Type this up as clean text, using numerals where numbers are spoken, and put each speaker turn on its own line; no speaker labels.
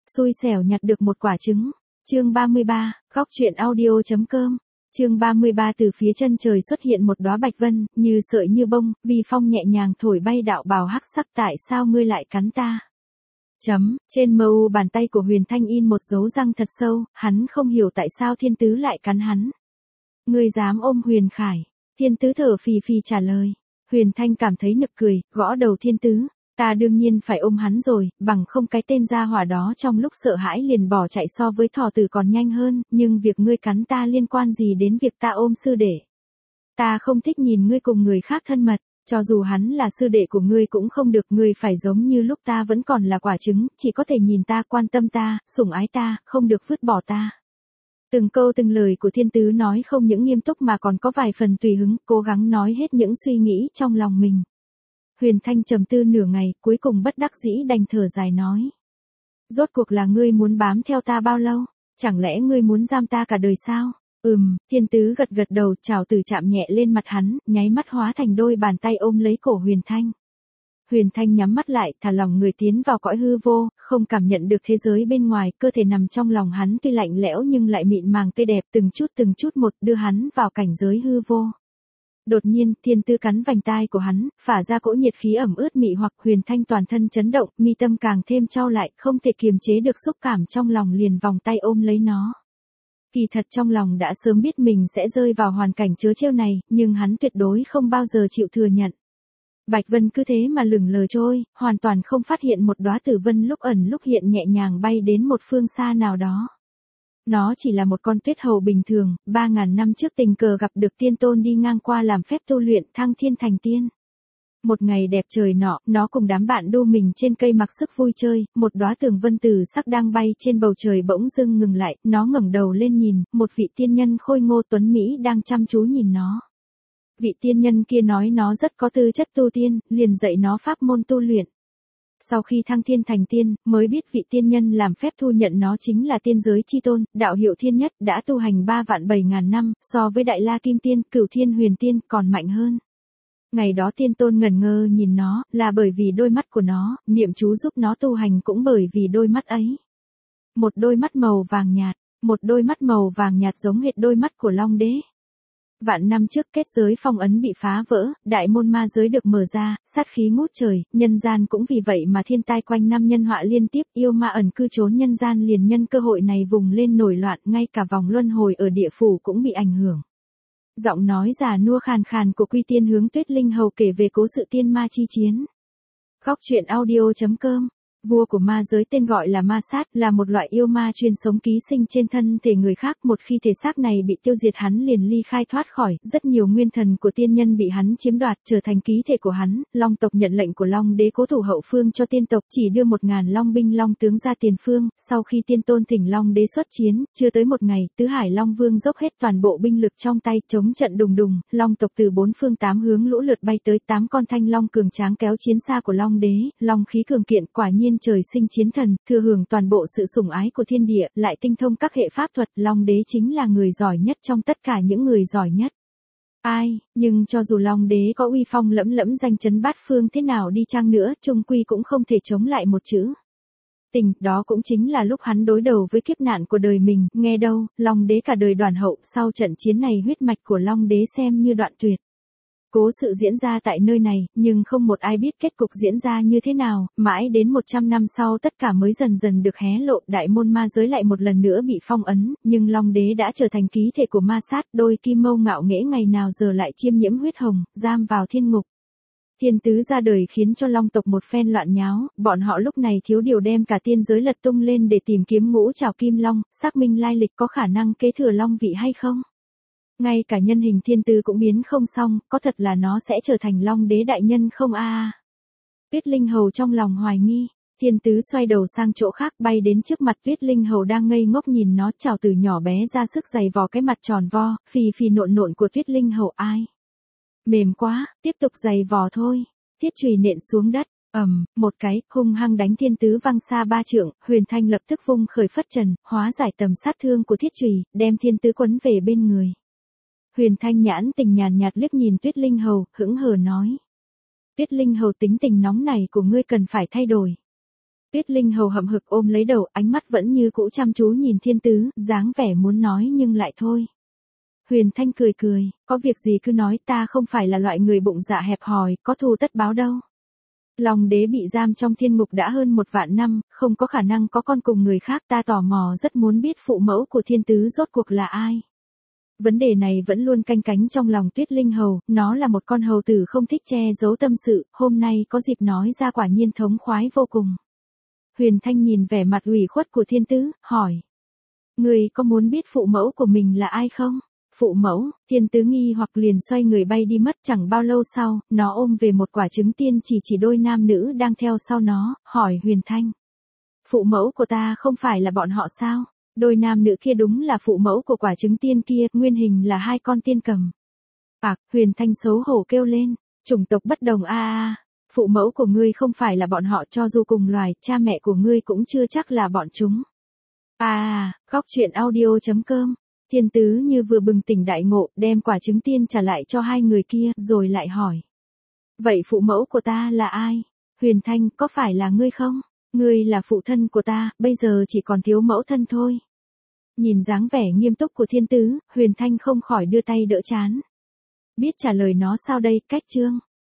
Xui xẻo nhặt được một quả trứng. Chương 33, góc truyện audio.com. Chương 33 từ phía chân trời xuất hiện một đóa bạch vân, như sợi như bông, vì phong nhẹ nhàng thổi bay đạo bào hắc sắc, tại sao ngươi lại cắn ta? Trên mờ u bàn tay của Huyền Thanh in một dấu răng thật sâu, hắn không hiểu tại sao Thiên Tứ lại cắn hắn. Ngươi dám ôm Huyền Khải? Thiên Tứ thở phì phì trả lời. Huyền Thanh cảm thấy nực cười, gõ đầu Thiên Tứ. Ta đương nhiên phải ôm hắn rồi, bằng không cái tên gia hỏa đó trong lúc sợ hãi liền bỏ chạy so với thỏ tử còn nhanh hơn, nhưng việc ngươi cắn ta liên quan gì đến việc ta ôm sư đệ? Ta không thích nhìn ngươi cùng người khác thân mật, cho dù hắn là sư đệ của ngươi cũng không được, ngươi phải giống như lúc ta vẫn còn là quả trứng, chỉ có thể nhìn ta, quan tâm ta, sủng ái ta, không được vứt bỏ ta. Từng câu từng lời của Thiên Tứ nói không những nghiêm túc mà còn có vài phần tùy hứng, cố gắng nói hết những suy nghĩ trong lòng mình. Huyền Thanh trầm tư nửa ngày, cuối cùng bất đắc dĩ đành thở dài nói. Rốt cuộc là ngươi muốn bám theo ta bao lâu? Chẳng lẽ ngươi muốn giam ta cả đời sao? Thiên Tứ gật gật đầu, trảo tử chạm nhẹ lên mặt hắn, nháy mắt hóa thành đôi bàn tay ôm lấy cổ Huyền Thanh. Huyền Thanh nhắm mắt lại, thả lòng người tiến vào cõi hư vô, không cảm nhận được thế giới bên ngoài, cơ thể nằm trong lòng hắn tuy lạnh lẽo nhưng lại mịn màng tươi đẹp, từng chút một đưa hắn vào cảnh giới hư vô. Đột nhiên, Thiên Tứ cắn vành tai của hắn, phả ra cỗ nhiệt khí ẩm ướt mị hoặc. Huyền Thanh toàn thân chấn động, mi tâm càng thêm chau lại, không thể kiềm chế được xúc cảm trong lòng, liền vòng tay ôm lấy nó. Kỳ thật trong lòng đã sớm biết mình sẽ rơi vào hoàn cảnh trớ trêu này, nhưng hắn tuyệt đối không bao giờ chịu thừa nhận. Bạch vân cứ thế mà lững lờ trôi, hoàn toàn không phát hiện một đóa tử vân lúc ẩn lúc hiện nhẹ nhàng bay đến một phương xa nào đó. Nó chỉ là một con tuyết hầu bình thường, 3.000 năm trước tình cờ gặp được tiên tôn đi ngang qua làm phép tu luyện, thăng thiên thành tiên. Một ngày đẹp trời nọ, nó cùng đám bạn đu mình trên cây mặc sức vui chơi, một đóa tường vân tử sắc đang bay trên bầu trời bỗng dưng ngừng lại, nó ngẩng đầu lên nhìn, một vị tiên nhân khôi ngô tuấn mỹ đang chăm chú nhìn nó. Vị tiên nhân kia nói nó rất có tư chất tu tiên, liền dạy nó pháp môn tu luyện. Sau khi thăng thiên thành tiên, mới biết vị tiên nhân làm phép thu nhận nó chính là tiên giới chi tôn, đạo hiệu thiên nhất, đã tu hành 3.700.000 năm, so với đại la kim tiên, cửu thiên huyền tiên, còn mạnh hơn. Ngày đó tiên tôn ngẩn ngơ nhìn nó, là bởi vì đôi mắt của nó, niệm chú giúp nó tu hành cũng bởi vì đôi mắt ấy. Một đôi mắt màu vàng nhạt giống hệt đôi mắt của Long Đế. Vạn năm trước kết giới phong ấn bị phá vỡ, đại môn ma giới được mở ra, sát khí ngút trời, nhân gian cũng vì vậy mà thiên tai quanh năm nhân họa liên tiếp, yêu ma ẩn cư trốn nhân gian liền nhân cơ hội này vùng lên nổi loạn, ngay cả vòng luân hồi ở địa phủ cũng bị ảnh hưởng. Giọng nói già nua khàn khàn của Quy Tiên hướng Tuyết Linh Hầu kể về cố sự tiên ma chi chiến. Góc truyện audio.com. Vua của ma giới tên gọi là Ma Sát, là một loại yêu ma chuyên sống ký sinh trên thân thể người khác, một khi thể xác này bị tiêu diệt hắn liền ly khai thoát khỏi, rất nhiều nguyên thần của tiên nhân bị hắn chiếm đoạt, trở thành ký thể của hắn. Long tộc nhận lệnh của Long Đế cố thủ hậu phương cho tiên tộc, chỉ đưa 1.000 long binh long tướng ra tiền phương, sau khi tiên tôn thỉnh Long Đế xuất chiến, chưa tới một ngày, Tứ Hải Long Vương dốc hết toàn bộ binh lực trong tay, chống trận đùng đùng, long tộc từ 4 phương 8 hướng lũ lượt bay tới, 8 con thanh long cường tráng kéo chiến xa của Long Đế, long khí cường kiện, quả nhiên trời sinh chiến thần, thừa hưởng toàn bộ sự sủng ái của thiên địa, lại tinh thông các hệ pháp thuật, Long Đế chính là người giỏi nhất trong tất cả những người giỏi nhất. Nhưng cho dù Long Đế có uy phong lẫm lẫm danh chấn bát phương thế nào đi chăng nữa, chung quy cũng không thể chống lại một chữ tình. Đó cũng chính là lúc hắn đối đầu với kiếp nạn của đời mình, nghe đâu, Long Đế cả đời đoàn hậu, sau trận chiến này huyết mạch của Long Đế xem như đoạn tuyệt. Cố sự diễn ra tại nơi này, nhưng không một ai biết kết cục diễn ra như thế nào, mãi đến 100 năm sau tất cả mới dần dần được hé lộ, đại môn ma giới lại một lần nữa bị phong ấn, nhưng Long Đế đã trở thành ký thể của Ma Sát, đôi kim mâu ngạo nghễ ngày nào giờ lại chiêm nhiễm huyết hồng, giam vào thiên ngục. Thiên Tứ ra đời khiến cho Long tộc một phen loạn nháo, bọn họ lúc này thiếu điều đem cả tiên giới lật tung lên để tìm kiếm ngũ trảo kim long, xác minh lai lịch có khả năng kế thừa long vị hay không. Ngay cả nhân hình Thiên Tứ cũng biến không xong, có thật là nó sẽ trở thành Long Đế đại nhân không Tuyết Linh Hầu trong lòng hoài nghi, Thiên Tứ xoay đầu sang chỗ khác bay đến trước mặt Tuyết Linh Hầu đang ngây ngốc nhìn nó, chảo tử nhỏ bé ra sức giày vò cái mặt tròn vo, phì phì nộn nộn của Tuyết Linh Hầu. Mềm quá, tiếp tục giày vò thôi. Thiết chùy nện xuống đất, một cái, hung hăng đánh Thiên Tứ văng xa 3 trượng, Huyền Thanh lập tức vung khởi phất trần, hóa giải tầm sát thương của thiết chùy, đem Thiên Tứ quấn về bên người. Huyền Thanh nhãn tình nhàn nhạt liếc nhìn Tuyết Linh Hầu, hững hờ nói. Tuyết Linh Hầu tính tình nóng này của ngươi cần phải thay đổi. Tuyết Linh Hầu hậm hực ôm lấy đầu, ánh mắt vẫn như cũ chăm chú nhìn Thiên Tứ, dáng vẻ muốn nói nhưng lại thôi. Huyền Thanh cười cười, có việc gì cứ nói, ta không phải là loại người bụng dạ hẹp hòi, có thù tất báo đâu. Long đế bị giam trong thiên ngục đã hơn 1.000 năm, không có khả năng có con cùng người khác, ta tò mò rất muốn biết phụ mẫu của Thiên Tứ rốt cuộc là ai. Vấn đề này vẫn luôn canh cánh trong lòng Tuyết Linh Hầu, nó là một con hầu tử không thích che giấu tâm sự, hôm nay có dịp nói ra quả nhiên thống khoái vô cùng. Huyền Thanh nhìn vẻ mặt ủy khuất của Thiên Tứ, hỏi. Người có muốn biết phụ mẫu của mình là ai không? Phụ mẫu, Thiên Tứ nghi hoặc liền xoay người bay đi mất, chẳng bao lâu sau, nó ôm về một quả trứng tiên chỉ đôi nam nữ đang theo sau nó, hỏi Huyền Thanh. Phụ mẫu của ta không phải là bọn họ sao? Đôi nam nữ kia đúng là phụ mẫu của quả trứng tiên kia, nguyên hình là hai con tiên cầm. Huyền Thanh xấu hổ kêu lên, chủng tộc bất đồng phụ mẫu của ngươi không phải là bọn họ, cho dù cùng loài, cha mẹ của ngươi cũng chưa chắc là bọn chúng. Góc truyện audio.com. Thiên Tứ như vừa bừng tỉnh đại ngộ, đem quả trứng tiên trả lại cho hai người kia, rồi lại hỏi. Vậy phụ mẫu của ta là ai? Huyền Thanh, có phải là ngươi không? Ngươi là phụ thân của ta, bây giờ chỉ còn thiếu mẫu thân thôi. Nhìn dáng vẻ nghiêm túc của Thiên Tứ, Huyền Thanh không khỏi đưa tay đỡ trán. Biết trả lời nó sao đây, cách chương.